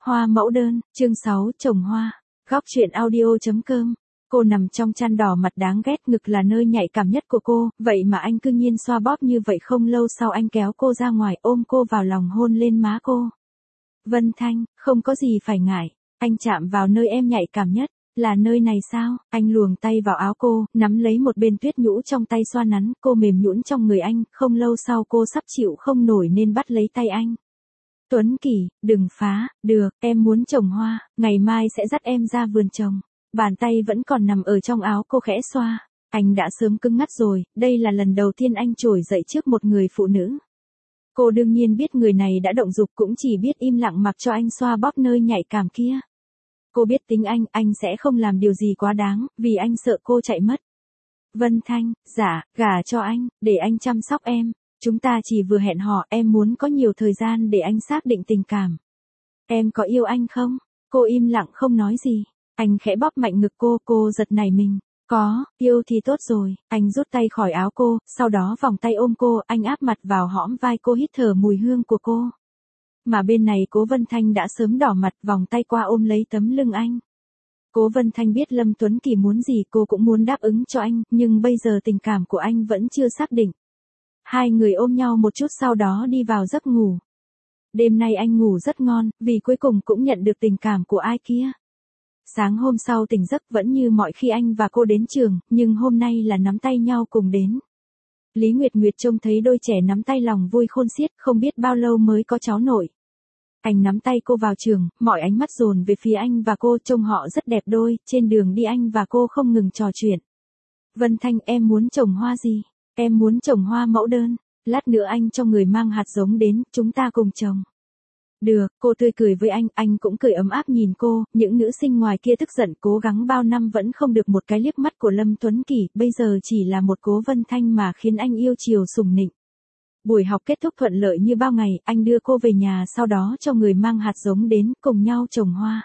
Hoa mẫu đơn, chương 6, trồng hoa. Góc truyện audio.com. Cô nằm trong chăn đỏ mặt đáng ghét, ngực là nơi nhạy cảm nhất của cô, vậy mà anh cứ nhiên xoa bóp như vậy. Không lâu sau anh kéo cô ra ngoài, ôm cô vào lòng, hôn lên má cô. Vân Thanh, không có gì phải ngại, anh chạm vào nơi em nhạy cảm nhất. Là nơi này sao? Anh luồn tay vào áo cô, nắm lấy một bên tuyết nhũ trong tay xoa nắn, cô mềm nhũn trong người anh. Không lâu sau cô sắp chịu không nổi nên bắt lấy tay anh. Tuấn Kỳ, đừng phá, được, em muốn trồng hoa, ngày mai sẽ dắt em ra vườn trồng. Bàn tay vẫn còn nằm ở trong áo cô, khẽ xoa. Anh đã sớm cứng ngắt rồi, đây là lần đầu tiên anh trỗi dậy trước một người phụ nữ. Cô đương nhiên biết người này đã động dục, cũng chỉ biết im lặng mặc cho anh xoa bóp nơi nhạy cảm kia. Cô biết tính anh sẽ không làm điều gì quá đáng, vì anh sợ cô chạy mất. Vân Thanh, dạ, gả cho anh, để anh chăm sóc em. Chúng ta chỉ vừa hẹn hò, em muốn có nhiều thời gian để anh xác định tình cảm. Em có yêu anh không? Cô im lặng không nói gì. Anh khẽ bóp mạnh ngực cô giật nảy mình. Có, yêu thì tốt rồi. Anh rút tay khỏi áo cô, sau đó vòng tay ôm cô, anh áp mặt vào hõm vai cô, hít thở mùi hương của cô. Mà bên này Cố Vân Thanh đã sớm đỏ mặt, vòng tay qua ôm lấy tấm lưng anh. Cố Vân Thanh biết Lâm Tuấn Kỳ muốn gì, cô cũng muốn đáp ứng cho anh, nhưng bây giờ tình cảm của anh vẫn chưa xác định. Hai người ôm nhau một chút sau đó đi vào giấc ngủ. Đêm nay anh ngủ rất ngon, vì cuối cùng cũng nhận được tình cảm của ai kia. Sáng hôm sau tỉnh giấc vẫn như mọi khi anh và cô đến trường, nhưng hôm nay là nắm tay nhau cùng đến. Lý Nguyệt Nguyệt trông thấy đôi trẻ nắm tay lòng vui khôn xiết, không biết bao lâu mới có cháu nội. Anh nắm tay cô vào trường, mọi ánh mắt dồn về phía anh và cô, trông họ rất đẹp đôi. Trên đường đi anh và cô không ngừng trò chuyện. Vân Thanh, em muốn trồng hoa gì? Em muốn trồng hoa mẫu đơn. Lát nữa anh cho người mang hạt giống đến, chúng ta cùng trồng. Được, cô tươi cười với anh cũng cười ấm áp nhìn cô. Những nữ sinh ngoài kia tức giận, cố gắng bao năm vẫn không được một cái liếc mắt của Lâm Tuấn Kỳ, bây giờ chỉ là một Cố Vân Thanh mà khiến anh yêu chiều sủng nịnh. Buổi học kết thúc thuận lợi như bao ngày, anh đưa cô về nhà, sau đó cho người mang hạt giống đến, cùng nhau trồng hoa.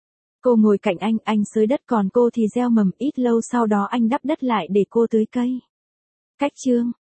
Cô ngồi cạnh anh xới đất còn cô thì gieo mầm, ít lâu sau đó anh đắp đất lại để cô tưới cây. Cách chương